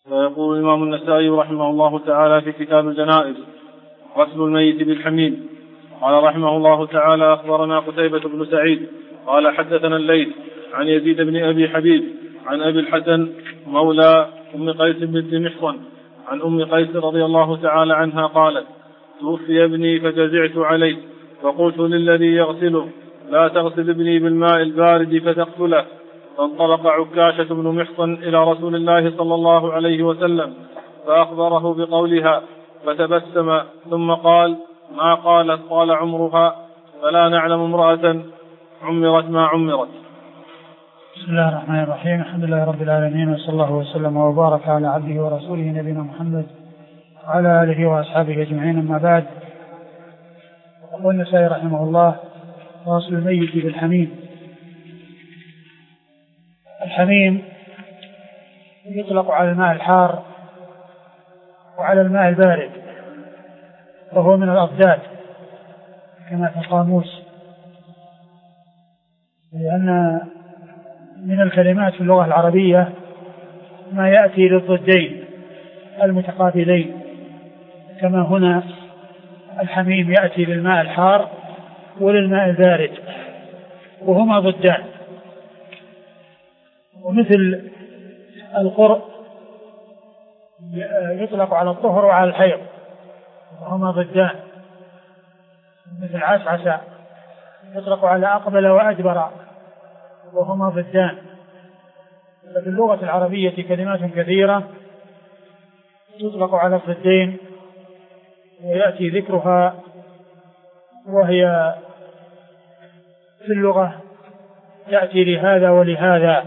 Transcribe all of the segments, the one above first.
فيقول الإمام النسائي رحمه الله تعالى في كتاب الجنائز: غسل الميت بالحميم. قال رحمه الله تعالى: أخبرنا قتيبة بن سعيد قال حدثنا الليث عن يزيد بن أبي حبيب عن أبي الحسن مولى أم قيس بنت محصن عن أم قيس رضي الله تعالى عنها قالت: توفي ابني فجزعت عليه فقلت للذي يغسله: لا تغسل ابني بالماء البارد فتقتله. فانطلق عكاشة بن محصن إلى رسول الله صلى الله عليه وسلم فأخبره بقولها فتبسم ثم قال: ما قالت؟ قال: عمرها، فلا نعلم امرأة عمرت ما عمرت. بسم الله الرحمن الرحيم. الحمد لله رب العالمين، وصلى الله وسلم وبارك على عبده ورسوله نبينا محمد وعلى آله وأصحابه أجمعين، أما بعد. يقول النسائي رحمه الله: غسل الميت بالحميم. الحميم يطلق على الماء الحار وعلى الماء البارد، وهو من الأضداد كما في القاموس، لأن من الكلمات في اللغة العربية ما يأتي للضدين المتقابلين، كما هنا الحميم يأتي للماء الحار وللماء البارد، وهما ضدان. ومثل القرء يطلق على الطهر وعلى الحيض، وهما ضدان. مثل عسعس يطلق على أقبل وأدبر، وهما ضدان. ففي اللغة العربية كلمات كثيرة تطلق على الضدين ويأتي ذكرها، وهي في اللغة يأتي لهذا ولهذا.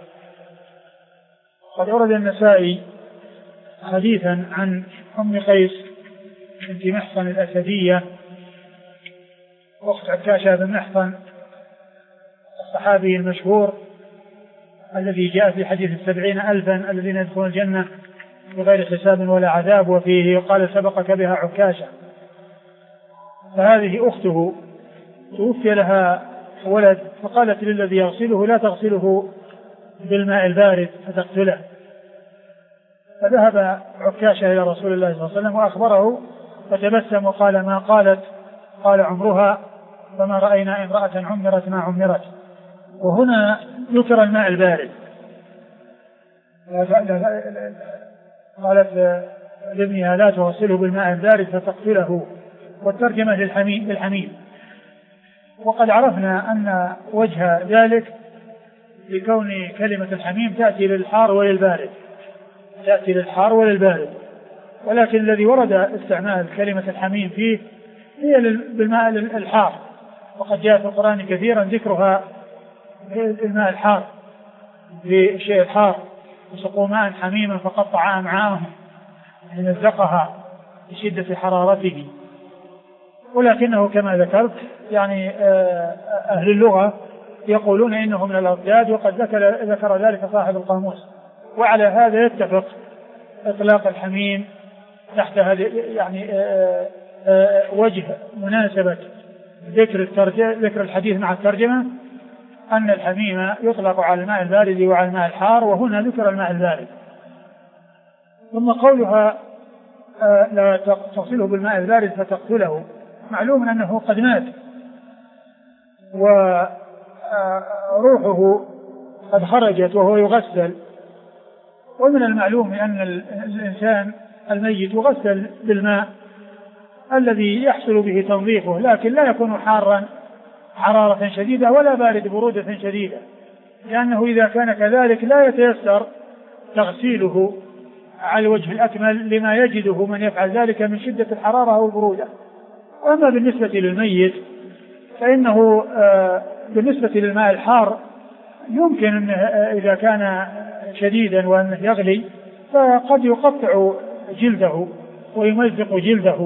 قد أورد النسائي حديثا عن أم قيس بنت محصن الأسدية أخت عكاشة بن محصن الصحابي المشهور الذي جاء في حديث 70,000 الذين يدخلون الجنة بغير حساب ولا عذاب، وفيه قال: سبقك بها عكاشة. فهذه أخته توفي لها ولد، فقالت للذي يغسله: لا تغسله بالماء البارد فتقتله. فذهب عكاشة إلى رسول الله صلى الله عليه وسلم وأخبره، فتبسم وقال: ما قالت؟ قال: عمرها، فما رأينا امرأة عمرت ما عمرت. وهنا ذكر الماء البارد. قالت لابنها: لا تغسله بالماء البارد فتقتله. والترجمة للحميم. وقد عرفنا أن وجه ذلك لكون كلمة الحميم تأتي للحار وللبارد، ولكن الذي ورد استعمال كلمة الحميم فيه هي بالماء الحار، وقد جاء في القرآن كثيرا ذكرها الماء الحار بالشيء الحار: وسقوا ماء حميما فقطع أمعاءهم، مزقها بشدة حرارته. ولكنه كما ذكرت يعني أهل اللغة يقولون إنه من الأضداد، وقد ذكر ذلك صاحب القاموس. وعلى هذا يتفق إطلاق الحميم تحت هذه يعني وجه مناسبة ذكر الحديث مع الترجمة، أن الحميم يطلق على الماء البارد وعلى الماء الحار، وهنا ذكر الماء البارد. ثم قولها: لا تغسله بالماء البارد فتقتله، معلوم أنه قد مات وروحه قد خرجت وهو يغسل، ومن المعلوم أن الإنسان الميت يغسل بالماء الذي يحصل به تنظيفه، لكن لا يكون حارا حرارة شديدة ولا بارد برودة شديدة، لأنه إذا كان كذلك لا يتيسر تغسيله على الوجه الأكمل لما يجده من يفعل ذلك من شدة الحرارة أو البرودة. وأما بالنسبة للميت فإنه بالنسبة للماء الحار يمكن أن إذا كان شديدا وأنه يغلي فقد يقطع جلده ويمزق جلده.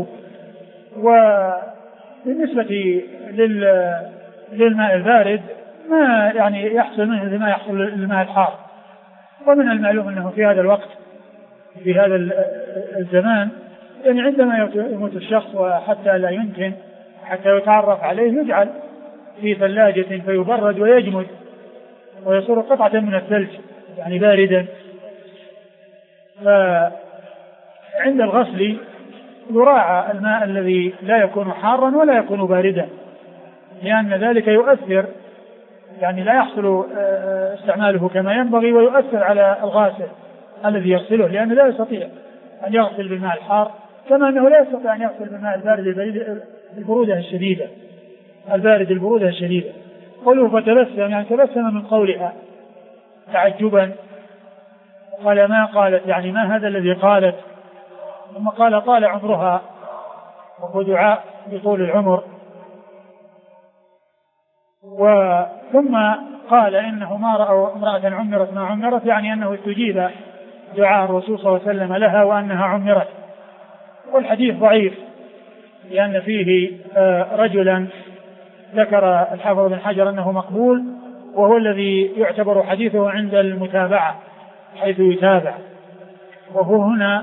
وبالنسبة للماء البارد ما يعني يحصل منه ما يحصل للماء الحار. ومن المعلوم أنه في هذا الوقت في هذا الزمان يعني عندما يموت الشخص وحتى لا يمكن حتى يتعرف عليه يجعل في ثلاجة فيبرد ويجمد ويصير قطعة من الثلج يعني باردا. فعند الغسل يراعى الماء الذي لا يكون حارا ولا يكون باردا، لأن ذلك يؤثر، يعني لا يحصل استعماله كما ينبغي ويؤثر على الغاسل الذي يغسله، لأنه لا يستطيع أن يغسل بالماء الحار كما أنه لا يستطيع أن يغسل بالماء البارد البرودة الشديدة، البارد البرودة الشديدة. قوله فتبسم يعني تبسم من قولها تعجبا، قال ما قالت يعني ما هذا الذي قالت، ثم قال طال عمرها وهو دعاء بطول العمر، ثم قال إنه ما رأوا امرأة عمرت ما عمرت، يعني أنه استجيب دعاء الرسول صلى الله عليه وسلم لها وأنها عمرت. والحديث ضعيف لأن فيه رجلا ذكر الحافظ بن حجر أنه مقبول، وهو الذي يعتبر حديثه عند المتابعة حيث يتابع، وهو هنا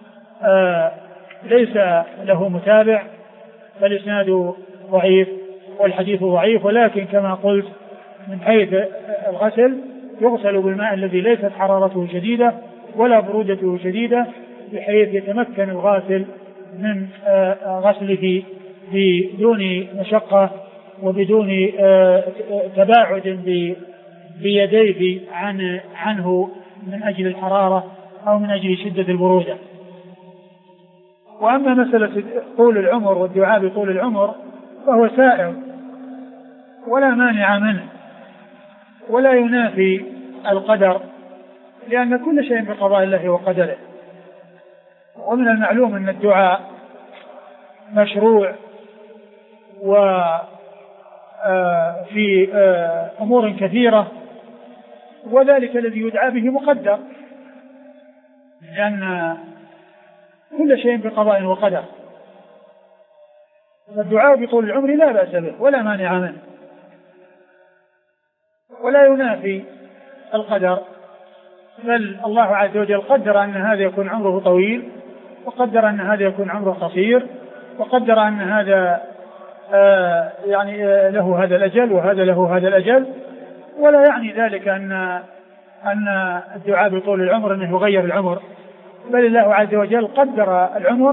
ليس له متابع فالإسناد ضعيف والحديث ضعيف. ولكن كما قلت من حيث الغسل يغسل بالماء الذي ليست حرارته شديدة ولا برودته شديدة، بحيث يتمكن الغاسل من غسله بدون مشقة وبدون تباعد بيديه عنه من أجل الحرارة أو من أجل شدة البرودة. وأما مسألة طول العمر والدعاء بطول العمر فهو سائر ولا مانع منه ولا ينافي القدر، لأن كل شيء بقضاء الله وقدره. ومن المعلوم أن الدعاء مشروع وفي أمور كثيرة، وذلك الذي يدعى به مقدر، لأن كل شيء بقضاء وقدر. فالدعاء بطول العمر لا بأس به ولا مانع منه ولا ينافي القدر، بل الله عز وجل قدر أن هذا يكون عمره طويل، وقدر أن هذا يكون عمره قصير، وقدر أن هذا يعني له هذا الأجل وهذا له هذا الأجل. ولا يعني ذلك أن الدعاء بطول العمر أنه يغير العمر، بل الله عز وجل قدر العمر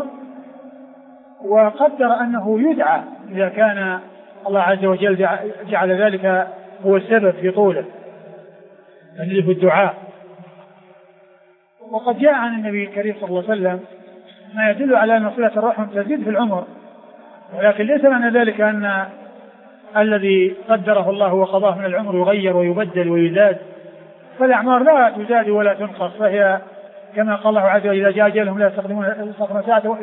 وقدر أنه يدعى إذا كان الله عز وجل جعل ذلك هو السبب في طوله الذي في الدعاء. وقد جاء عن النبي الكريم صلى الله عليه وسلم ما يدل على أن صلة الرحم تزيد في العمر، ولكن ليس معنى ذلك أن الذي قدره الله وقضاه من العمر يغير ويبدل ويزاد، فالأعمار لا تزاد ولا تنقص، فهي كما قال الله عز وجل إذا جاء أجلهم لا يستخدمون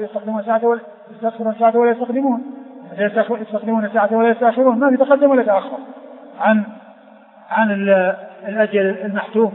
ساعة ولا يستخدمون ساعة ولا يستأخرون، ما في تقدم ولا تأخر عن الأجل المحتوم.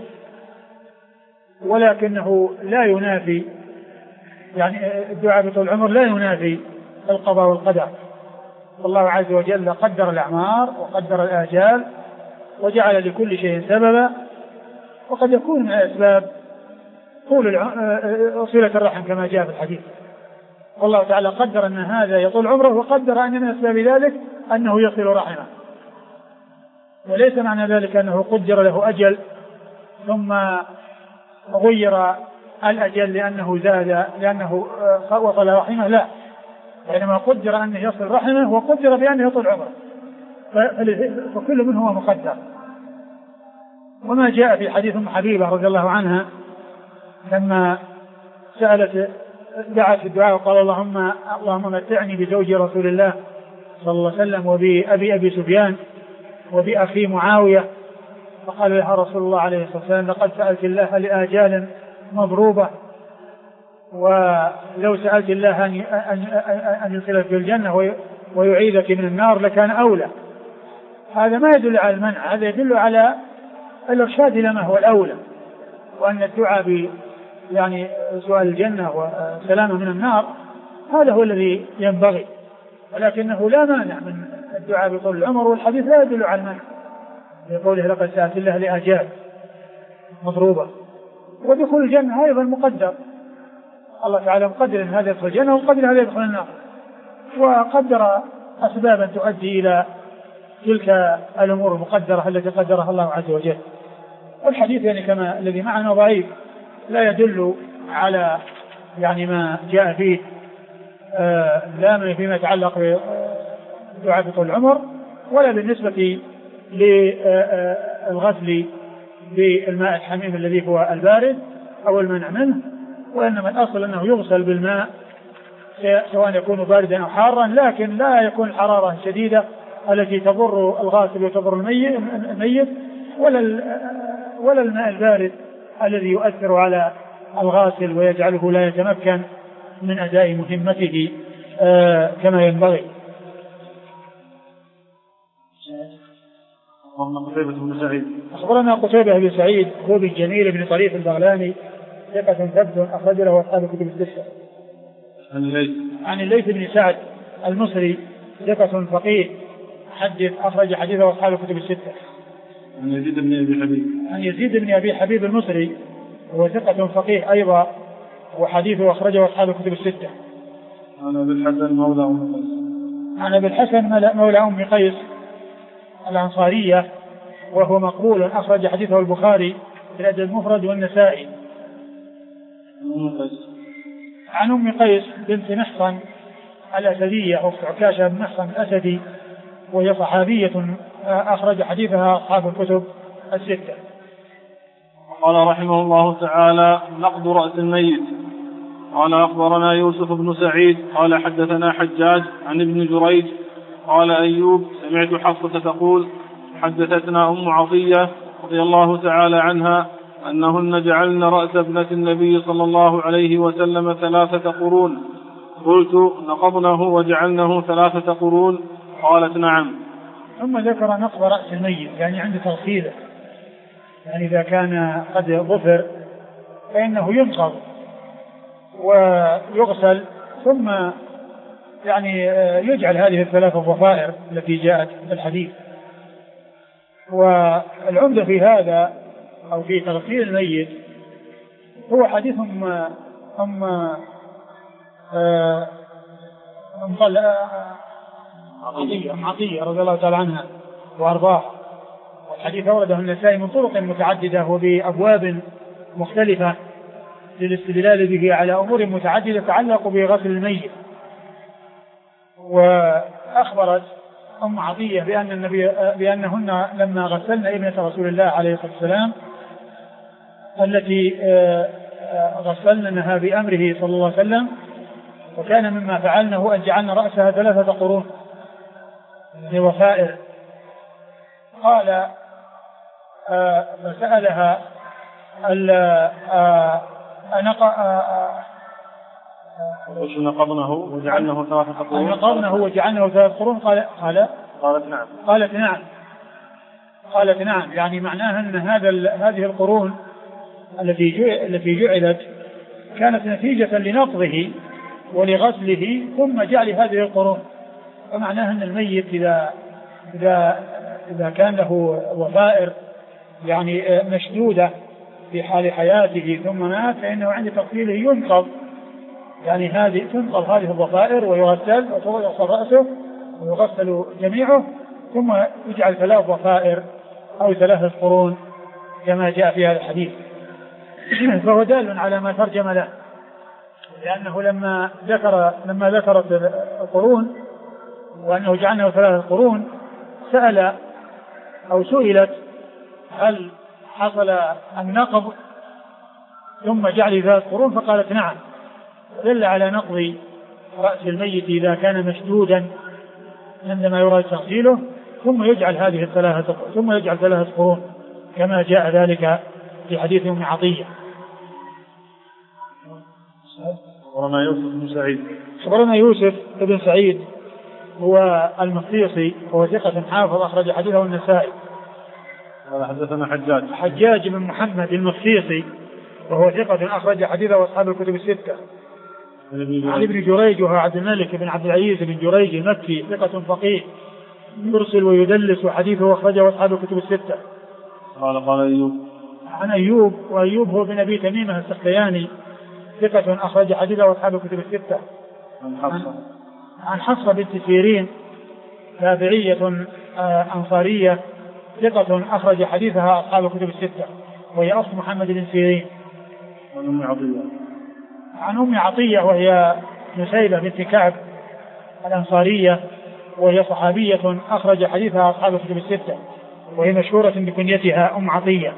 ولكنه لا ينافي، يعني الدعاء بطول العمر لا ينافي القضاء والقدر. الله عز وجل قدر الأعمار وقدر الآجال وجعل لكل شيء سببا، وقد يكون من الأسباب طول صلة الرحم كما جاء في الحديث. والله تعالى قدر أن هذا يطول عمره، وقدر أن من أسباب ذلك أنه يصل رحمه، وليس معنى ذلك أنه قدر له أجل ثم غير الأجل لأنه زاد لأنه وصل رحمه، لا، إنما قدر أنه يصل رحمه وقدر بأنه يطول عمره، فكل منهما مقدر. وما جاء في حديث أم حبيبة رضي الله عنها لما دعت الدعاء وقال اللهم متعني بزوج رسول الله صلى الله عليه وسلم وبأبي سفيان وبأخي معاوية، فقال لها رسول الله عليه الصلاة والسلام لقد سألت الله لآجال مضروبة، ولو سألت الله أن يدخلك في الجنة ويعيذك من النار لكان أولى. هذا ما يدل على المنع، هذا يدل على الإرشاد إلى ما هو الأولى، وأن الدعاء يعني سؤال الجنة وسلامة من النار هذا هو الذي ينبغي، ولكنه لا مانع من الدعاء بطول العمر، والحديث لا يدل على المنع بقوله لقد سألت الله لآجال مضروبة. ودخول الجنة أيضا مقدر، الله تعالى مقدر أن هذا يدخل الجنة ومقدر هذا يدخل النار، وقدر أسبابا تؤدي إلى تلك الأمور المقدرة التي قدرها الله عز وجل. والحديث يعني كما الذي معنا ضعيف لا يدل على يعني ما جاء فيه لا فيما يتعلق بدعاء طول العمر، ولا بالنسبة للغسل بالماء الحميم الذي هو البارد أو المنع منه، وإنما الأصل أنه يغسل بالماء سواء يكون باردا أو حارا، لكن لا يكون الحرارة شديدة التي تضر الغاسل وتضر الميت، ولا الماء البارد الذي يؤثر على الغاسل ويجعله لا يتمكن من أداء مهمته كما ينبغي. أخبرنا قتيبة بن سعيد هو بن جميل بن طريف البغلاني ثقة ثبت أخرج له أصحاب الكتب الستة. عن الليث بن سعد المصري ثقة فقيه حدث أخرج حديثه أصحاب الكتب الستة. عن يزيد بن أبي حبيب. عن يزيد بن أبي حبيب المصري هو ثقة فقيه أيضا وحديثه أخرجه أصحاب الكتب الستة. عن أبي الحسن مولى أم قيس. عن أبي الحسن مولى أم قيس الأنصارية وهو مقبول أخرج حديثه البخاري في الأدب المفرد والنسائي. عن أم قيس بنت محصن الأسدية أخت عكاشة بن محصن الأسدي وهي صحابية أخرج حديثها أصحاب الكتب الستة. قال رحمه الله تعالى: نقض رأس الميت. قال أخبرنا يوسف بن سعيد قال حدثنا حجاج عن ابن جريج قال أيوب سمعت حفصة تقول: حدثتنا أم عطية رضي الله تعالى عنها أنهن جعلن رأس ابنة النبي صلى الله عليه وسلم 3 قرون. قلت: نقضنه وجعلنه 3 قرون؟ قالت: نعم. ثم ذكر نقض رأس الميت يعني عند تغسيله، يعني إذا كان قد ظفر فإنه ينقض ويغسل ثم يعني يجعل هذه 3 ضفائر التي جاءت في الحديث. والعمدة في هذا أو في تغسيل الميت هو حديث أم عطية رضي الله تعالى عنها وأرضاها، والحديث أورده النسائي من طرق متعددة وبأبواب مختلفة للاستدلال به على أمور متعددة تتعلق بغسل الميت. وأخبرت أم عطية بأنهن لما غسلن ابنة رسول الله عليه الصلاة والسلام التي غسلنها بأمره صلى الله عليه وسلم، وكان مما فعلنه أن جعلنا رأسها 3 قرون لوفائر. قال فسألها نقضنه وجعلناه 3 قرون؟ نقضنه وجعلناه 3 قرون؟ قالت نعم. قالت نعم، يعني معناها أن هذه القرون التي جعلت كانت نتيجة لنقضه ولغسله ثم جعل هذه القرون، ومعناها أن الميت إذا كان له وفائر يعني مشدودة في حال حياته ثم مات فإنه عند تغسيله ينقض، يعني تنقض هذه الضفائر ويغسل ويغسل رأسه ويغسل جميعه ثم يجعل 3 ضفائر أو 3 قرون كما جاء في هذا الحديث. فهو دال على ما ترجم له، لأنه لما ذكرت القرون وأنه جعلناه 3 قرون سئلت هل حصل النقض ثم جعل 3 قرون؟ فقالت نعم، دل على نقض رأس الميت إذا كان مشدودا عندما يراد تغسيله ثم يجعل 3 قرون كما جاء ذلك في حديث أم عطية. خبرنا يوسف بن سعيد هو المصيصي وهو ثقة حافظ أخرج حديثه النسائي. حدثنا حجاج بن محمد المصيصي وهو ثقة أخرج حديثه أصحاب الكتب الستة. عن ابن جريج وهو عبد الملك بن عبد العزيز بن جريج المكي ثقة فقيه يرسل ويدلس وحديثه أخرجه أصحاب الكتب الستة. قال أيوب. عن أيوب وأيوب هو بن أبي تميمة السختياني ثقة أخرج حديثه أصحاب الكتب الستة. عن حفصة بنت سيرين تابعية أنصارية ثقة أخرج حديثها أصحاب الكتب الستة وهي أخت محمد بن سيرين. عن أم عطية وهي نسيبة بنت كعب الأنصارية، وهي صحابية أخرج حديثها أصحاب الكتب الستة، وهي مشهورة بكنيتها أم عطية.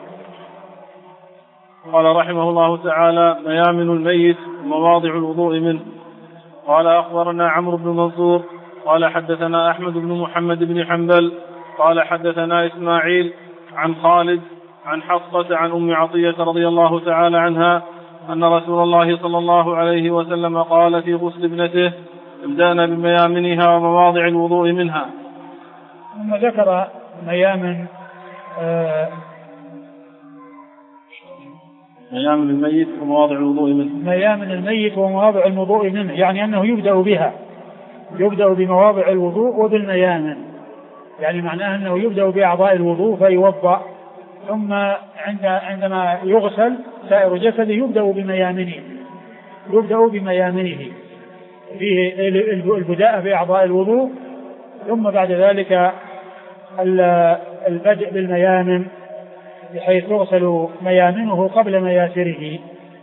قال رحمه الله تعالى: ميامن الميت ومواضع الوضوء منه. قال أخبرنا عمرو بن منصور قال حدثنا أحمد بن محمد بن حنبل قال حدثنا إسماعيل عن خالد عن حفصة عن أم عطية رضي الله تعالى عنها أن رسول الله صلى الله عليه وسلم قال في غسل ابنته: ابدأنا بميامنها ومواضع الوضوء منها. ثم ذكر ميامن الميت ومواضع الوضوء منه. ميامن الميت ومواضع الوضوء منه، يعني أنه يبدأ بها، يبدأ بمواضع الوضوء وبالميامن، يعني معناه أنه يبدأ بأعضاء الوضوء فيوضأ، ثم عندما يغسل سائر جسده يبدأ بميامنه فيه البداء بأعضاء الوضوء، ثم بعد ذلك البدء بالميامن بحيث يغسل ميامنه قبل مياسره.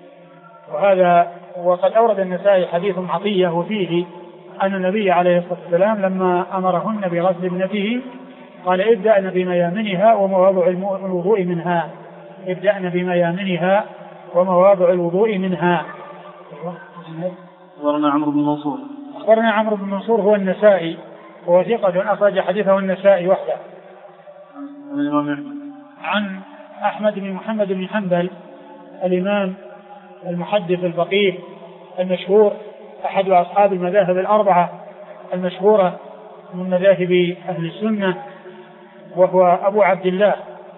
وقد أورد النسائي حديث عطية وفيه أن النبي عليه الصلاة والسلام لما أمرهن بغسل ابنته قال: ابدأن بميامنها ومواضع الوضوء منها. ابدأن بميامنها ومواضع الوضوء منها. أخبرنا عمرو بن منصور هو النسائي، وهو ثقة أخرج حديثه النسائي وحده. عن أحمد بن محمد بن حنبل الإمام المحدث الفقيه المشهور، أحد أصحاب المذاهب الأربعة المشهورة من مذاهب أهل السنة، وهو أبو عبد الله،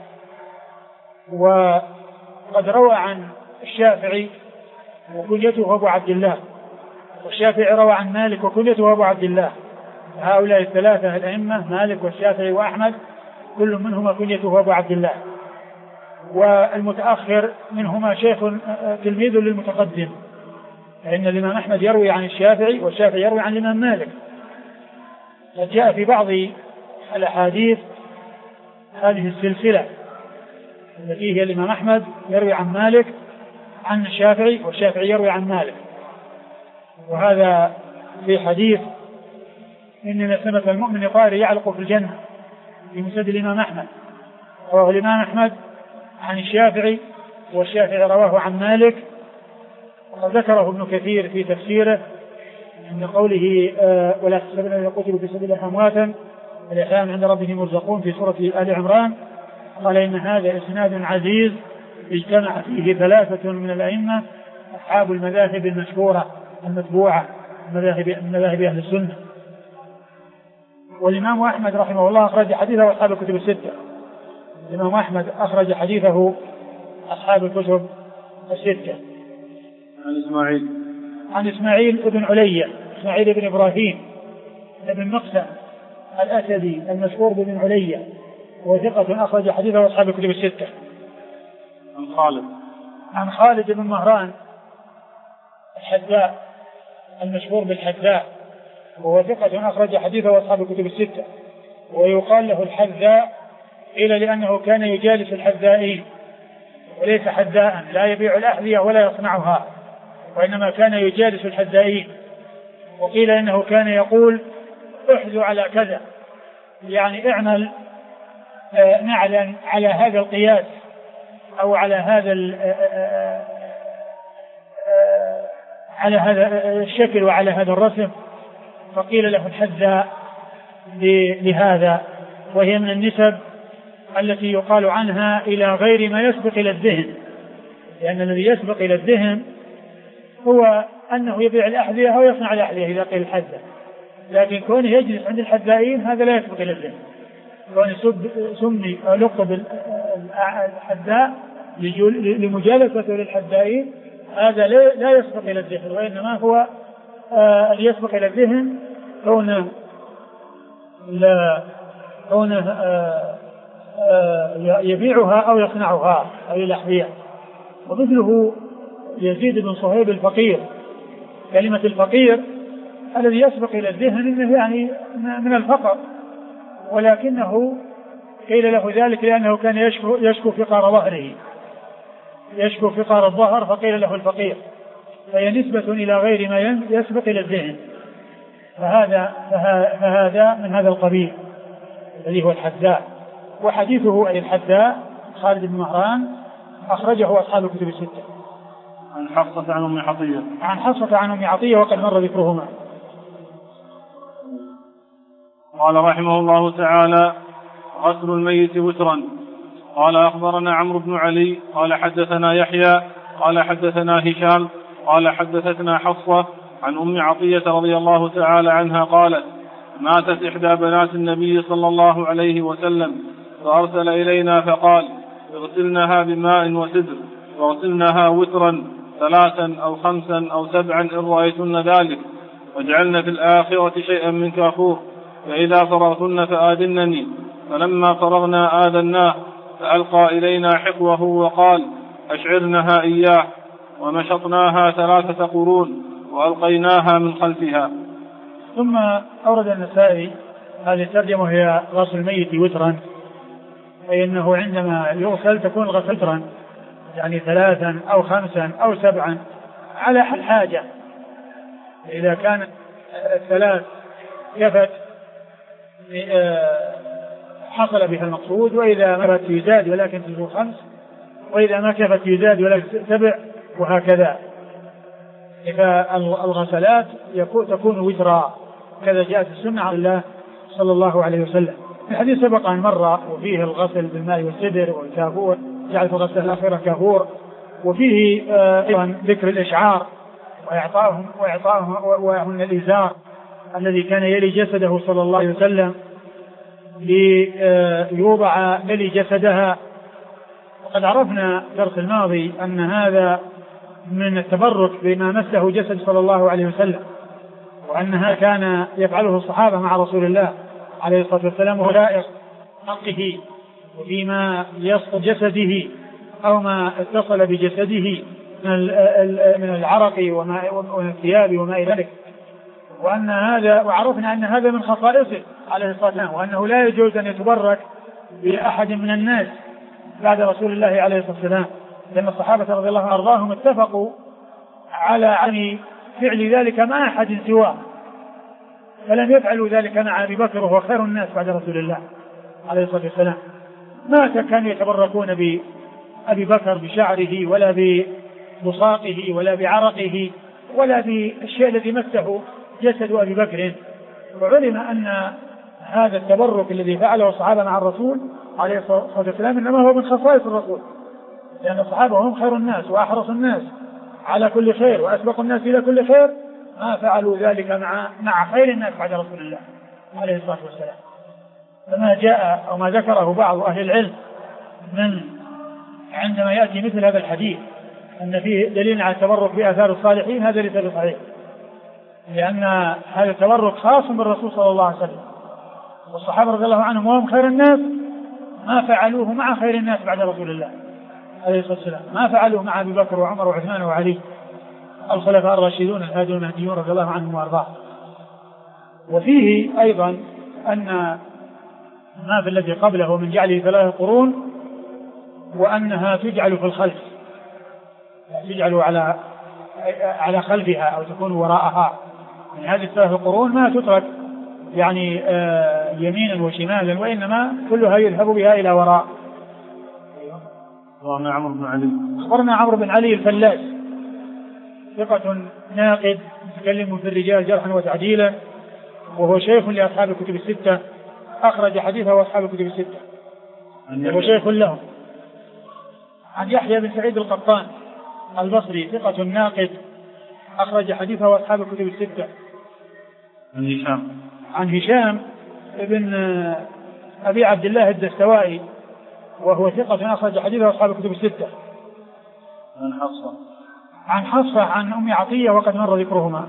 وقد روى عن الشافعي وكنيته أبو عبد الله، والشافعي روى عن مالك وكنيته أبو عبد الله. هؤلاء الثلاثة الأئمة مالك والشافعي وأحمد كل منهما كنيته أبو عبد الله، والمتأخر منهما شيخ تلميذ للمتقدم، فإن الإمام أحمد يروي عن الشافعي والشافعي يروي عن الإمام مالك. جاء في بعض الأحاديث هذه السلسلة التي هي الإمام أحمد يروي عن مالك عن الشافعي والشافعي يروي عن مالك. وهذا في حديث إن نسمة المؤمن طائر يعلق في الجنة في مسند الإمام أحمد، رواه الإمام أحمد عن الشافعي والشافعي رواه عن مالك. وقد ذكره ابن كثير في تفسيره عند قوله: ولا تحسبن الذين قتلوا في سبيل الله أمواتا بل أحياء عند ربهم يرزقون في سورة آل عمران. قال: إن هذا إسناد عزيز اجتمع فيه ثلاثة من الأئمة أصحاب المذاهب المشهورة المتبوعة مذاهب أهل السنة. والإمام أحمد رحمه الله أخرج حديثه أصحاب الكتب الستة. الإمام أحمد أخرج حديثه أصحاب الكتب الستة. عن إسماعيل ابن علية، إسماعيل ابن إبراهيم ابن مقسم الأسدي المشهور بن علية، وثقة أخرج حديثه أصحاب الكتب الستة. عن خالد بن مهران الحذاء المشهور بالحذاء، وهو ثقة أخرج حديثه أصحاب الكتب الستة. ويقال له الحذاء إلا لأنه كان يجالس الحذائين، وليس حذاء لا يبيع الأحذية ولا يصنعها، وإنما كان يجالس الحذائين. وقيل إنه كان يقول: احذو على كذا، يعني اعمل نعلا على هذا القياس أو على هذا الشكل وعلى هذا الرسم، فقيل له الحذاء لهذا. وهي من النسب التي يقال عنها إلى غير ما يسبق إلى الذهن، لأن الذي يسبق إلى الذهن هو أنه يبيع الأحذية أو يصنع الأحذية إذا قيل الحذاء، لكن كونه يجلس عند الحذائين هذا لا يسبق إلى الذهن. كونه سمي أو لقب الحذاء لمجالسته للحذائين هذا لا يسبق إلى الذهن، وإنما هو اللي يسبق إلى الذهن كونه يبيعها أو يصنعها أي الأحذية. ومثله يزيد بن صهيب الفقير، كلمة الفقير الذي يسبق إلى الذهن إنه يعني من الفقر، ولكنه قيل له ذلك لأنه كان يشكو فقار ظهره، يشكو فقار الظهر فقيل له الفقير. فهي نسبة إلى غير ما يسبق إلى الذهن، فهذا من هذا القبيل الذي هو الحذاء. وحديثه أي الحذاء خالد بن مهران أخرجه أصحاب الكتب الستة. عن حفصة عن أم عطية. عن حفصة عن أم عطية وقد مر ذكرهما. قال رحمه الله تعالى: غسل الميت وترا. قال أخبرنا عمرو بن علي قال حدثنا يحيى قال حدثنا هشام قال حدثتنا حفصة عن أم عطية رضي الله تعالى عنها قالت: ماتت إحدى بنات النبي صلى الله عليه وسلم فأرسل إلينا فقال: اغسلنها بماء وسدر، واغسلنها وترا 3 أو 5 أو 7 إن رأيتن ذلك، واجعلن في الآخرة شيئا من كافور، فإذا فرغتن فآذنني. فلما فرغنا آذناه، فألقى إلينا حقوه وقال: أشعرنها إياه، ومشطناها 3 قرون وألقيناها من خلفها. ثم أورد النسائي هذه الترجمة هي غسل الميت وترا، أي أنه عندما يغسل تكون الغسل وترا، يعني 3 أو 5 أو 7 على الحاجة. إذا كان 3 كفت حصل بها المقصود، وإذا ما كفت يزاد ولكن تكون 5، وإذا ما كفت يزاد ولكن 7، وهكذا. فالغسلات تكون وترا، كذا جاءت السنة عن الله صلى الله عليه وسلم. الحديث سبق أن مر، وفيه الغسل بالماء والسدر والكافور، جعل في الغسل الأخيرة كافور، وفيه أيضا ذكر الإشعار وإعطائهم الإزار الذي كان يلي جسده صلى الله عليه وسلم ليوضع يلي جسدها. وقد عرفنا الدرس الماضي أن هذا من التبرك بما مسه جسد صلى الله عليه وسلم، وأنها كان يفعله الصحابة مع رسول الله عليه الصلاة والسلام، وهو لائق حقه وفيما يسقط جسده أو ما اتصل بجسده من العرق ومن الثياب وما إلى ذلك. وعرفنا أن هذا من خصائصه عليه الصلاة والسلام، وأنه لا يجوز أن يتبرك بأحد من الناس بعد رسول الله عليه الصلاة والسلام، لأن الصحابة رضي الله عنهم أرضاهم اتفقوا على عن فعل ذلك مع أحد سواه، فلم يفعلوا ذلك مع أبي بكر وهو خير الناس بعد رسول الله عليه الصلاة والسلام. ما كانوا يتبركون بأبي بكر بشعره ولا ببصاقه ولا بعرقه ولا بالشيء الذي مسه جسد أبي بكر. وعلم أن هذا التبرك الذي فعله الصحابة مع الرسول عليه الصلاة والسلام إنما هو من خصائص الرسول، لأن الصحابة هم خير الناس وأحرص الناس على كل خير وأسبق الناس إلى كل خير، ما فعلوا ذلك مع خير الناس بعد رسول الله عليه الصلاة والسلام. فما جاء أو ما ذكره بعض أهل العلم من عندما يأتي مثل هذا الحديث أن فيه دليل على التبرك بآثار الصالحين، هذا ليس بصحيح، لأن هذا التبرك خاص بالرسول صلى الله عليه وسلم، والصحابة رضي الله عنهم وهم خير الناس ما فعلوه مع خير الناس بعد رسول الله عليه الصلاة والسلام، ما فعلوه مع أبي بكر وعمر وعثمان وعلي الخلفاء الراشدون الهادون المهديون رضي الله عنهم وأرضاهم. وفيه أيضا أن ما في الذي قبله من جعله 3 قرون، وأنها تجعل في الخلف، تجعل على خلفها أو تكون وراءها. من هذه 3 قرون ما تترك يعني يمينا وشمالا، وإنما كلها يذهب بها إلى وراء. أخبرنا عمرو بن علي. أخبرنا عمرو بن علي الفلاس، ثقة ناقد يتكلم في الرجال جرحا وتعديلا، وهو شيخ لأصحاب الكتب الستة، أخرج حديثه وأصحاب الكتب الستة، وهو شيخ لهم. عن يحيى بن سعيد القطان البصري، ثقة ناقد أخرج حديثه وأصحاب الكتب الستة. عن هشام ابن أبي عبد الله الدستوائي، وهو ثقة أخرج حديثه وأصحاب الكتب الستة. عن حفصة عن أم عطية وقد مر ذكرهما.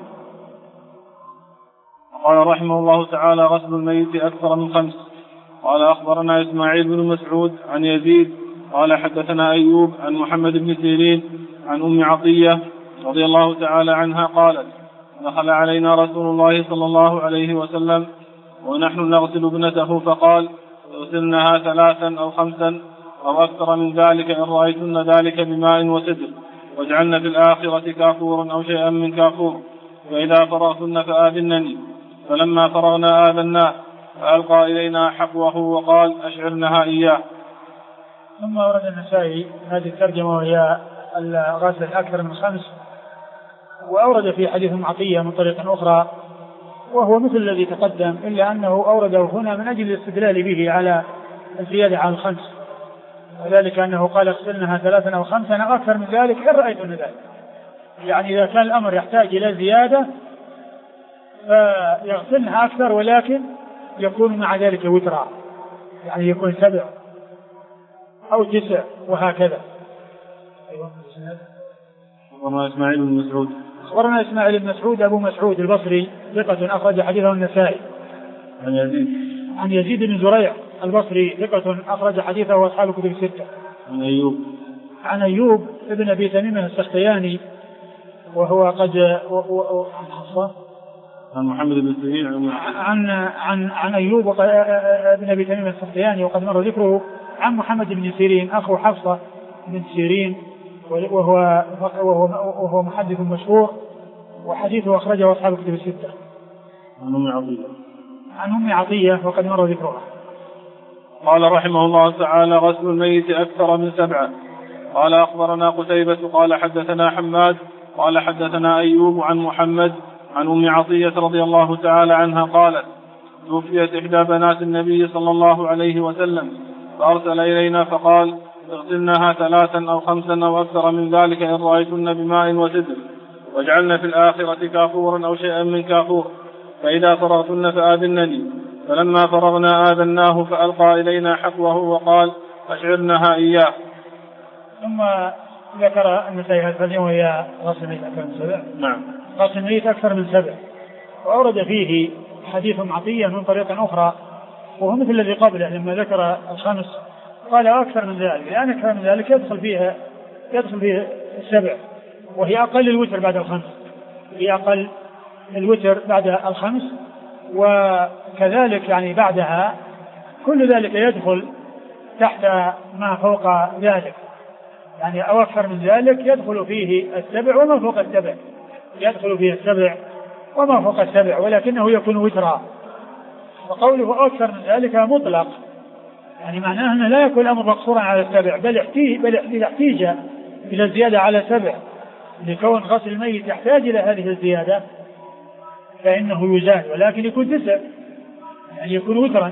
قال رحمه الله تعالى: غسل الميت أكثر من 5. قال أخبرنا إسماعيل بن مسعود عن يزيد قال حدثنا أيوب عن محمد بن سيرين عن أم عطية رضي الله تعالى عنها قالت: دخل علينا رسول الله صلى الله عليه وسلم ونحن نغسل ابنته، فقال: اغسلنها 3 أو 5 أو أكثر من ذلك إن رأيتن ذلك بماء وسدر، واجعلن في الآخرة كافورا أو شيئا من كافور، فإذا فرغتن فآذنني. فلما فرغنا آذناه فألقى إلينا حقوه وقال أشعرنها إياه. ثم ورد النسائي هذه الترجمة وهي الغسل أكثر من 5، وأورد في حديث عطية من طريق أخرى وهو مثل الذي تقدم، إلا أنه أورده هنا من أجل الاستدلال به على الزيادة على 5، وذلك أنه قال اغسلنها 3 أو 5 أو أكثر من ذلك إن رأيتن ذلك. يعني إذا كان الأمر يحتاج إلى زيادة فيغسلنها أكثر، ولكن يكون مع ذلك وترا، يعني يكون 7 أو 9 وهكذا. أخبرنا إسماعيل بن مسعود. أخبرنا إسماعيل بن مسعود أبو مسعود البصري ثقة أخرج حديثه النسائي. عن يزيد بن زريع البصري ثقة أخرج حديثه أصحاب الكتب 6. عن أيوب ابن أبي تميم السختياني وهو قد عن محمد بن سيرين عن أيوب ابن أبي تميم السختياني وقد مر ذكره. عن محمد بن سيرين أخو حفصة بن سيرين وهو محدث مشهور وحديثه أخرجه أصحاب الكتب 6. عن أم عطية وقد مر ذكرها. قال رحمه الله تعالى غسل الميت أكثر من 7. قال أخبرنا قتيبة قال حدثنا حماد قال حدثنا أيوب عن محمد عن أم عطية رضي الله تعالى عنها قالت توفيت إحدى بنات النبي صلى الله عليه وسلم فأرسل إلينا فقال اغسلنها 3 أو 5 أو أكثر من ذلك إن رأيتن بماء وسدر، واجعلن في الآخرة كافورا أو شيئا من كافور، فإذا فرغتن فآذنني. فلما فرغنا آذناه فألقى إلينا حقوه وقال أشعرنها إياه. ثم ذكر النسائي هذه وهي غسل الميت أكثر من 7. نعم. غسل الميت أكثر من 7، وأورد فيه حديث عطية من طريق أخرى وهو مثل الذي قبله لما ذكر 5 قال أكثر من ذلك، لأن أكثر من ذلك يدخل فيه 7 وهي أقل الوتر بعد 5، هي أقل الوتر بعد 5، وكذلك يعني بعدها كل ذلك يدخل تحت ما فوق ذلك، يعني أو أكثر من ذلك يدخل فيه 7 وما فوق 7، يدخل فيه 7 وما فوق 7 ولكنه يكون وترا. وقوله أكثر من ذلك مطلق، يعني معناه أنه لا يكون الأمر مقصورا على 7 بل إذا احتيج إلى الزيادة على 7 لكون غسل الميت يحتاج إلى هذه الزيادة فإنه يزاد، ولكن يكون 9 يعني يكون وترا.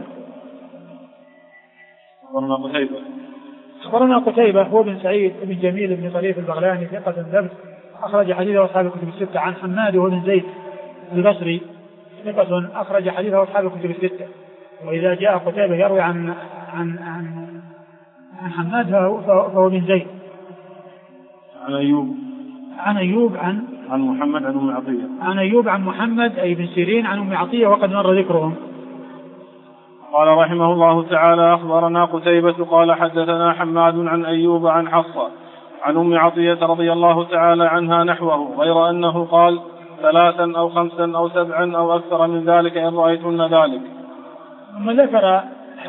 أخبرنا قتيبة هو بن سعيد بن جميل بن طريف البغلاني ثقة ثبت أخرج حديثه أصحاب الكتب 6. عن حماد وهو بن زيد البصري ثقة أخرج حديثه أصحاب الكتب 6. وإذا جاء قتيبة يروي عن حماد فهو بن زيد. عن أيوب عن محمد عن أم عطية. عن أيوب عن محمد أي بن سيرين عن أم عطية وقد مر ذكرهم. قال رحمه الله تعالى أخبرنا قتيبة قال حدثنا حماد عن أيوب عن حفصة عن أم عطية رضي الله تعالى عنها نحوه غير أنه قال 3 أو 5 أو 7 أو أكثر من ذلك إن رأيتن ذلك. ثم ذكر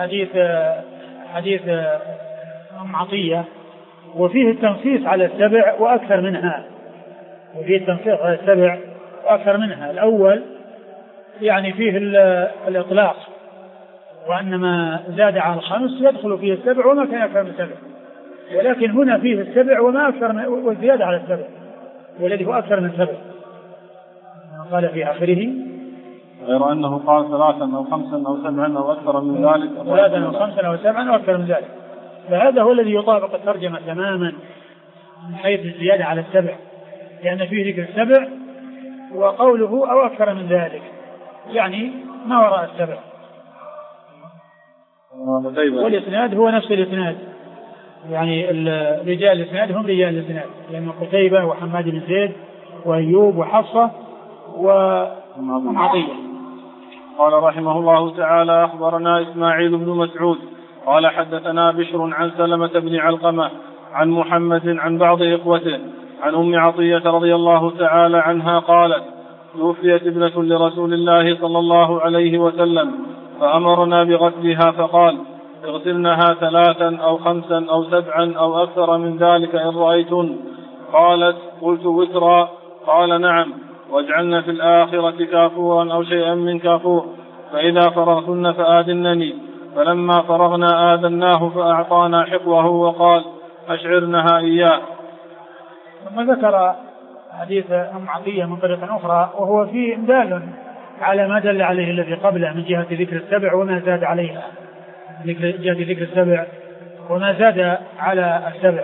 حديث أم عطية وفيه التنصيص على 7 وأكثر منها، وفيه التنصيص على 7 وأكثر منها. الأول يعني فيه الإطلاق وأن ما زاد على 5 يدخل فيه 7 وما كان أكثر من 7، ولكن هنا فيه 7 وما أكثر والزيادة على 7 والذي هو أكثر من 7. قال في آخره غير أنه قال 3 أو 5 أو 7 أو أكثر من ذلك 3 أو 5 أو 7 أو أكثر من ذلك، فهذا هو الذي يطابق الترجمة تماما من حيث الزيادة على 7، لأن فيه ذكر 7 وقوله أو أكثر من ذلك يعني ما وراء 7. والإسناد هو نفس الإسناد، يعني رجال الإسناد هم رجال الإسناد، لأن قتيبة وحماد بن زيد وأيوب وحفصة وعطية. قال رحمه الله تعالى أخبرنا إسماعيل بن مسعود قال حدثنا بشر عن سلمة بن علقمة عن محمد عن بعض إخوته عن أم عطية رضي الله تعالى عنها قالت توفيت ابنة لرسول الله صلى الله عليه وسلم فأمرنا بغسلها فقال اغسلنها 3 أو 5 أو 7 أو أكثر من ذلك إن رأيتن، قالت قلت وترا؟ قال نعم. واجعلن في الآخرة كافورا أو شيئا من كافور، فإذا فرغتن فآذنني. فلما فرغنا آذناه فأعطانا حقوه وقال أشعرنها إياه. ثم ذكر حديث أم عطية من طريق أخرى وهو فيه دال على ما دل عليه الذي قبله من جهة ذكر السبع وما زاد عليها، جهة ذكر السبع وما زاد على السبع.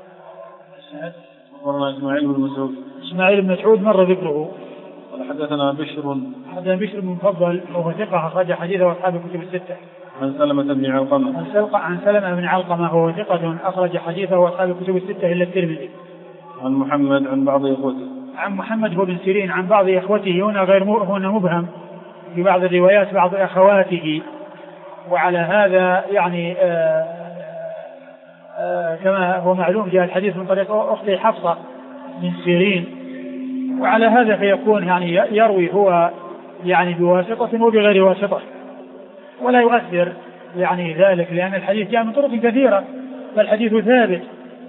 إسماعيل بن مسعود مر ذكره. حدثنا بشر بن مفضل وهو ثقة أخرج حديثه أصحاب الكتب الستة. عن سلمة بن علقمة عن سلمة بن علقمة وهو ثقة أخرج حديثه أصحاب الكتب الستة إلا الترمذي. عن محمد عن بعض إخوته. عن محمد هو بن سيرين عن بعض إخوته، هنا مبهم في بعض الروايات بعض أخواته، وعلى هذا يعني كما هو معلوم جاء الحديث من طريق أخته حفصة بن سيرين، وعلى هذا فيكون يعني يروي هو يعني بواسطة وبغير واسطة، ولا يؤثر يعني ذلك لأن الحديث جاء من طرق كثيرة فالحديث ثابت.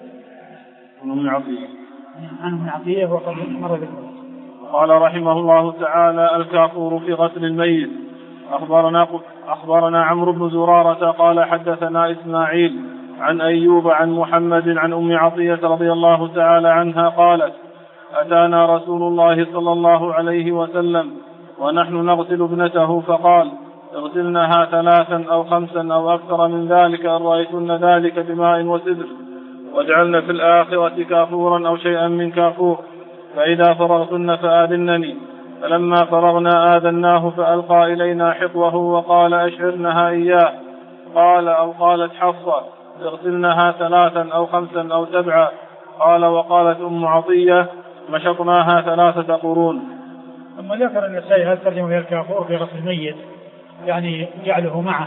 عن ابن عطية وقد مر ذكره. قال رحمه الله تعالى: الكافور في غسل الميت. أخبرنا عمرو بن زرارة قال حدثنا إسماعيل عن أيوب عن محمد عن أم عطية رضي الله تعالى عنها قالت: أتانا رسول الله صلى الله عليه وسلم ونحن نغسل ابنته فقال: اغسلنها 3 أو 5 أو أكثر من ذلك إن رأيتن ذلك بماء وسدر، واجعلن في الآخرة كافورا أو شيئا من كافور، فإذا فرغتن فآذنني. فلما فرغنا آذناه فألقى إلينا حقوه وقال: أشعرنها إياه. قال أو قالت حفصة: اغسلنها 3 أو 5 أو 7. قال وقالت أم عطية: مشطناها 3 قرون. ثم ذكر النسائي هذا ترجمة إلى الكافور في غسل الميت، يعني جعله معه.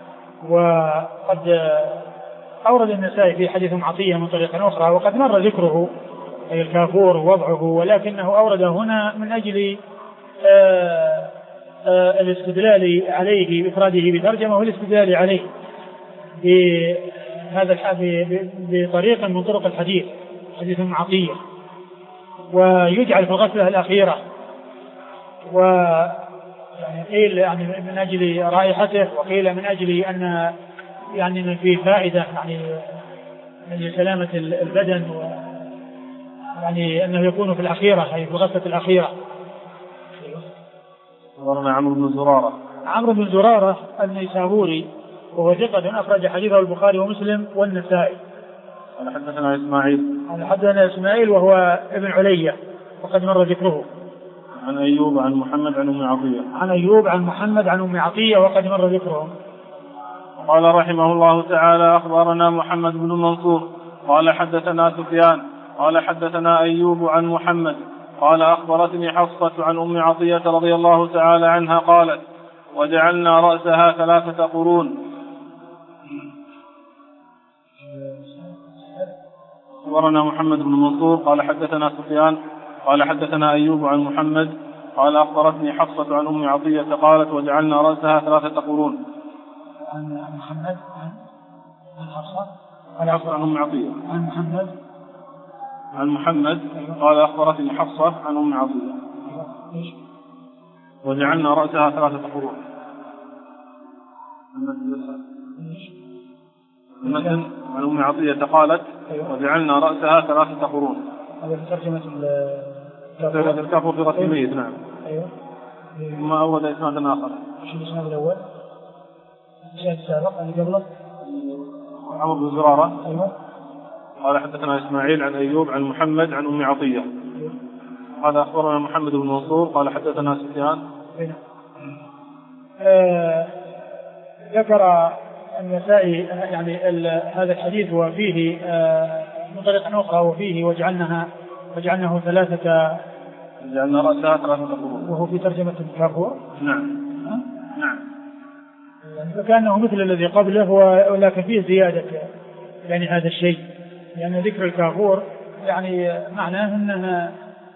وقد أورد النسائي في حديث أم عطية من طريقة أخرى وقد مر ذكره أي الكافور ووضعه، ولكنه أورد هنا من أجل الاستدلال عليه بإفراده بترجمة والاستدلال عليه بهذا بطريق من طرق الحديث حديث أم عطية، ويجعل في الغسلة الأخيرة، وقيل يعني من أجل رائحته، وقيل من أجل أن يعني فيه فائدة يعني من سلامة البدن، يعني أنه يكون في الأخيرة أي في الغسلة الأخيرة. عمرو بن زرارة النيسابوري وهو ثقة أخرج حديثه البخاري ومسلم والنسائي. حدثنا إسماعيل وهو ابن علية وقد مر ذكره. عن أيوب عن محمد عن أم عطية وقد مر ذكره. قال رحمه الله تعالى: أخبرنا محمد بن منصور قال حدثنا سفيان قال حدثنا أيوب عن محمد قال أخبرتني حفصة عن أم عطية رضي الله تعالى عنها قالت: وجعلنا رأسها 3 قرون. أخبرنا محمد بن منصور قال حدثنا سفيان قال حدثنا أيوب عن محمد قال أخبرتني حفصة عن أم عطية قالت: وجعلنا رأسها 3 قرون. عن محمد عن حفصة قال أخبر عن أم عطية عن محمد قال أخبرتني حفصة عن أم عطية وجعلنا رأسها 3 قرون. المثل عن أم عطية قالت: وجعلنا رأسها 3 قرون. هذا في ترجمة الكافور في غسل الميت. نعم. ثم أورد إسنادا آخر. شو الإسناد الأول؟ الشاهد السابق اللي قبله عمرو بن زرارة قال حدثنا إسماعيل عن أيوب عن محمد عن أم عطية. هذا أخبرنا محمد بن منصور قال حدثنا سفيان. ذكر النسائي يعني هذا الحديث وفيه من طريقة أخرى وفيه وجعلناه 3 جعلنا رأسها 3 قرون وهو في ترجمة الكافور. نعم. يعني فكأنه مثل الذي قبله ولكن فيه زيادة يعني هذا الشيء، لأن يعني ذكر الكافور يعني معناه أنها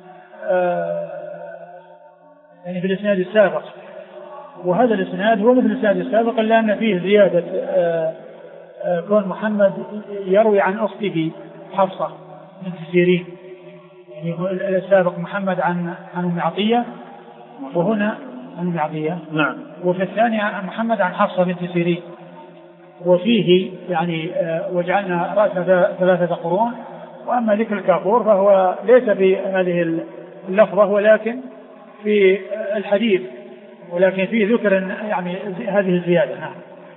يعني في الإسناد السابق، وهذا الإسناد هو مثل الإسناد السابق إلا أن فيه زيادة كون محمد يروي عن أخته حفصة بنت سيرين السابق محمد عن أم عطية، وهنا عن أم عطية. نعم. وفي الثاني عن محمد عن حفصة بنت سيرين. وفيه يعني وجعلنا رأسها 3 قرون. وأما ذكر الكافور فهو ليس في هذه اللفظة ولكن في الحديث، ولكن فيه ذكر يعني هذه الزيادة. نعم.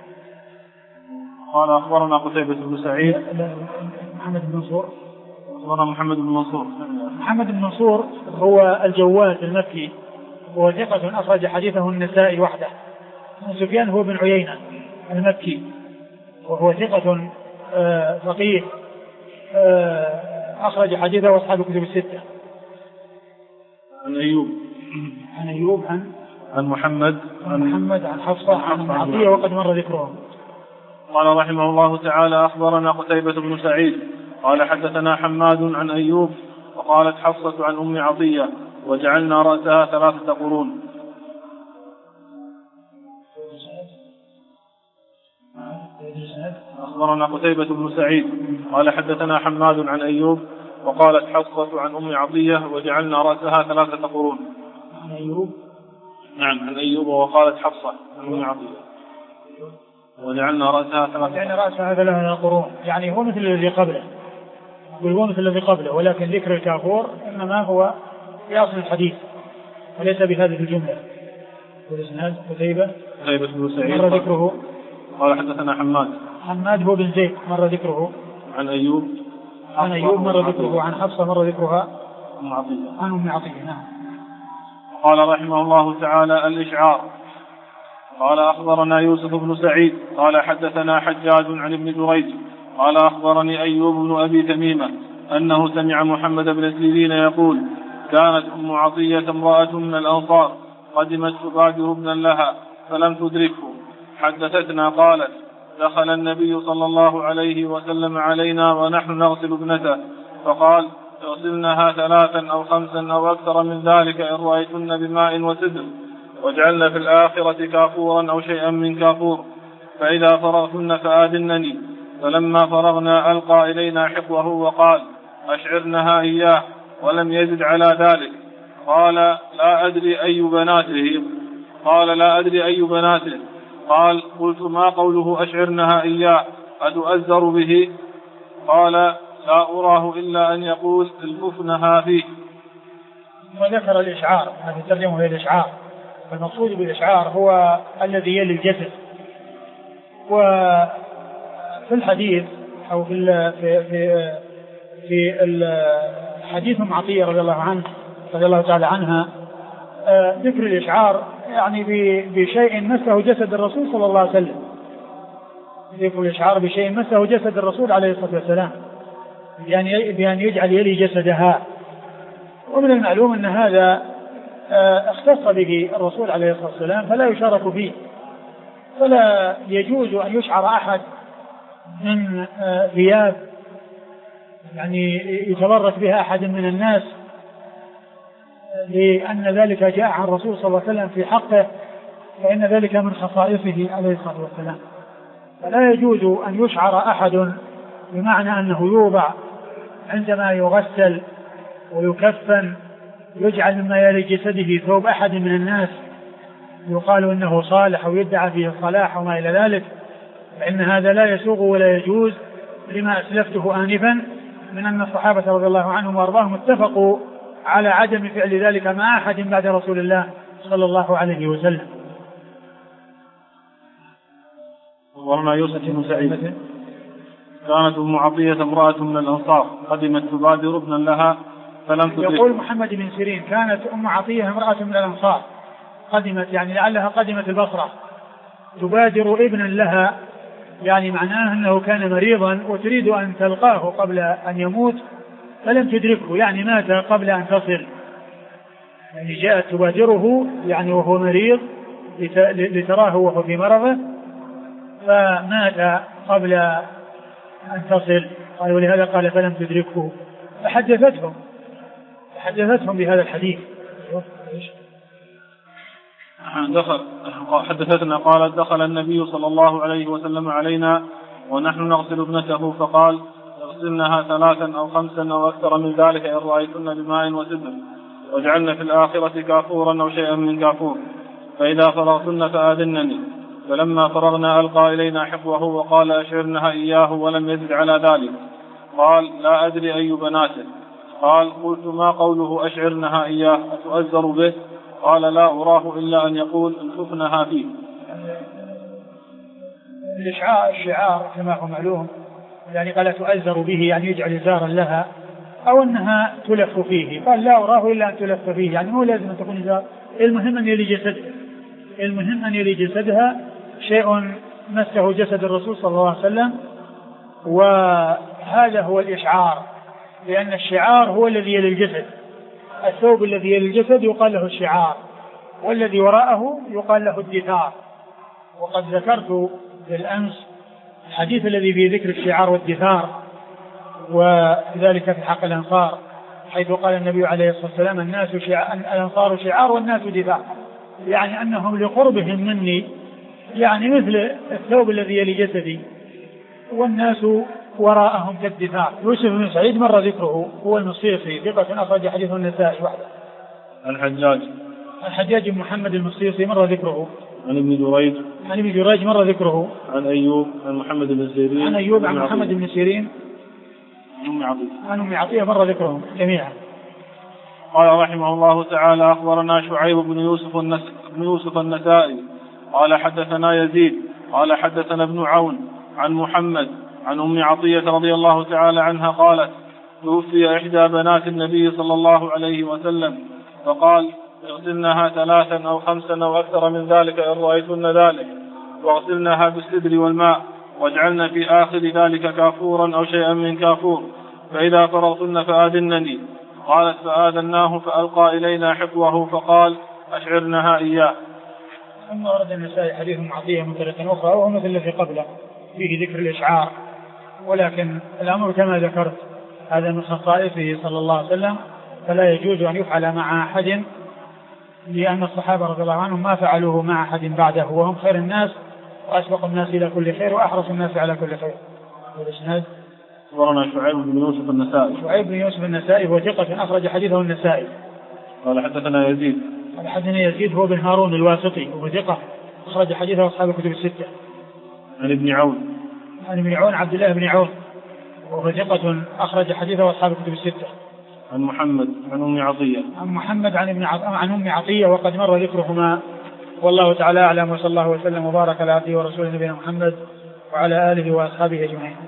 قال أخبرنا قتيبة بن سعيد. محمد بن منصور. أخبرنا محمد بن منصور. محمد بن منصور هو الجواد المكي، وهو ثقة أخرج حديثه النسائي وحده. سفيان هو بن عيينة المكي، وهو ثقة فقيه أخرج حديثه أصحاب الكتب الستة. عن أيوب. عن أيوب عن محمد عن حفصة عن عطية وقد مر ذكرهم. قال رحمه الله تعالى أخبرنا قتيبة بن سعيد قال حدثنا حماد عن أيوب وقالت حفصة عن أم عطية وجعلنا رأسها 3 قرون. أخبرنا قتيبة بن سعيد قال حدثنا حماد عن أيوب وقالت حفصة عن أم عطية وجعلنا رأسها 3 قرون. عن أيوب. نعم عن أيوب وقالت حفصة عن أم عطية وجعلنا رأسها 3 قرون، يعني هو مثل الذي قبله، هو مثل الذي قبله، ولكن ذكر الكافور إنما هو في أصل الحديث وليس بهذه الجملة. والإسناد قتيبة بن سعيد مر ذكره. قال حدثنا حماد هو بن زيد مر ذكره. عن أيوب مر ذكره. عن حفصة مر ذكرها. عن أم عطية. نعم. قال رحمه الله تعالى الإشعار. قال أخبرنا يوسف بن سعيد قال حدثنا حجاج عن ابن جريج قال أخبرني أيوب بن أبي تميمة أنه سمع محمد بن سيرين يقول كانت أم عطية امرأة من الأنصار قدمت تبادر ابنا لها فلم تدركه. حدثتنا قالت دخل النبي صلى الله عليه وسلم علينا ونحن نغسل ابنته فقال اغسلنها 3 أو 5 أو أكثر من ذلك إن رأيتن بماء وسدر واجعلن في الآخرة كافورا أو شيئا من كافور فإذا فرغتن فآذنني. فلما فرغنا ألقى إلينا حقوه وقال أشعرنها إياه ولم يزد على ذلك. قال لا أدري أي بناته. قال قلت ما قوله أشعرنها إياه أتؤذر به؟ قال لا أراه إلا أن يقول الكفنها فيه. وذكر الإشعار، هذا ترجمه إلى الإشعار. فالمقصود بالإشعار هو الذي يلي الجسد. وفي الحديث أو في الحديث أم عطية رضي الله تعالى عنها ذكر الإشعار يعني بشيء مسه جسد الرسول صلى الله عليه وسلم. ذكر الإشعار بشيء مسه جسد الرسول عليه الصلاة والسلام يعني بأن يجعل يلي جسدها. ومن المعلوم أن هذا اختص به الرسول عليه الصلاة والسلام فلا يشارك فيه، فلا يجوز أن يشعر أحد من ثياب يعني يتبرك بها أحد من الناس، لأن ذلك جاء عن الرسول صلى الله عليه وسلم في حقه، فإن ذلك من خصائصه عليه الصلاة والسلام. فلا يجوز أن يشعر أحد بمعنى أنه يوضع عندما يغسل ويكفن يجعل مما يلي جسده ثوب أحد من الناس يقال إنه صالح أو يدعى فيه الصلاح وما إلى ذلك، فإن هذا لا يسوغ ولا يجوز لما أسلفته آنفا من أن الصحابة رضي الله عنهم وأرضاهم اتفقوا على عدم فعل ذلك مع أحد بعد رسول الله صلى الله عليه وسلم. ورنا يوسف بن سعيد كانت أم عطية امرأة من الأنصار قدمت تبادر ابنا لها فلم تدرك. يقول محمد بن سيرين كانت أم عطية امرأة من الأنصار قدمت، يعني لعلها قدمت البصرة، تبادر ابنا لها، يعني معناه أنه كان مريضا وتريد أن تلقاه قبل أن يموت فلم تدركه، يعني مات قبل أن تصل، يعني جاءت تبادره يعني وهو مريض لتراه وهو في مرضه فمات قبل أن تصل. قال ولهذا قال فلم تدركه. فحدثتهم بهذا الحديث. حدثتنا قالت دخل النبي صلى الله عليه وسلم علينا ونحن نغسل ابنته فقال واغسلنها 3 أو 5 أو أكثر من ذلك إن رأيتن بماء وسدر، واجعلن في الآخرة كافورا أو شيئا من كافور، فإذا فرغتن فآذنني. فلما فرغنا ألقى إلينا حقوه وقال أشعرنها إياه ولم يزد على ذلك. قال لا أدري أي بناته. قال قلت ما قوله أشعرنها إياه أتؤزر به؟ قال لا أراه إلا أن يقول انفخنها فيه. الشعار كما هو معلوم يعني قال تؤزر به يعني يجعل إزارا لها أو أنها تلف فيه. قال لا أراه إلا أن تلف فيه يعني مو لازم أن تكون إزار، المهم أن يلي جسدها شيء مسه جسد الرسول صلى الله عليه وسلم، وهذا هو الإشعار، لأن الشعار هو الذي يلي الجسد. الثوب الذي يلي الجسد يقال له الشعار، والذي وراءه يقال له الدثار. وقد ذكرت بالأمس الحديث الذي فيه ذكر الشعار والدثار، وذلك في حق الأنصار، حيث قال النبي عليه الصلاة والسلام الأنصار شعار والناس دثار، يعني أنهم لقربهم مني يعني مثل الثوب الذي يلي جسدي، والناس وراءهم كالدثار. يوسف بن سعيد مر ذكره، هو المصيصي ثقة أخرج حديثه النسائي وحده. الحجاج بن محمد المصيصي مر ذكره. عن ابن جريج مر ذكره. عن أيوب عن محمد بن سيرين. عن أيوب عن محمد بن سيرين. عن أم عطية مر ذكرهم جميعا. قال رحمه الله تعالى أخبرنا شعيب بن يوسف النسائي قال حدثنا يزيد قال حدثنا ابن عون عن محمد عن أم عطية رضي الله تعالى عنها قالت توفي إحدى بنات النبي صلى الله عليه وسلم فقال اغسلنها 3 أو 5 أو أكثر من ذلك إن رأيتن ذلك، واغسلنها بالسدر والماء، واجعلن في آخر ذلك كافورا أو شيئا من كافور، فإذا فرغتن فآذنني. قالت فآذناه فألقى إلينا حقوه فقال أشعرنها إياه. ثم ورد النسائي حديث معطية من طريق أخرى وهو مثل الذي قبله فيه ذكر الإشعار، ولكن الأمر كما ذكرت هذا من خصائصه صلى الله عليه وسلم، فلا يجوز أن يفعل مع أحد، لأن الصحابة رضي الله عنهم ما فعلوه مع أحد بعده، وهم خير الناس وأسبق الناس إلى كل خير وأحرص الناس على كل خير. والإسناد أخبرنا شعيب بن يوسف النسائي هو ثقة أخرج حديثه النسائي. قال حدثنا يزيد هو بن هارون الواسطي وهو ثقة أخرج حديثه أصحاب الكتب الستة. عن ابن عون عبد الله بن عون وهو ثقة أخرج حديثه أصحاب الكتب الستة. عن محمد عن أم عطية وقد مر ذكرهما، والله تعالى أعلم، وصلى الله وسلم وبارك على عبده ورسوله نبينا محمد وعلى آله وأصحابه أجمعين.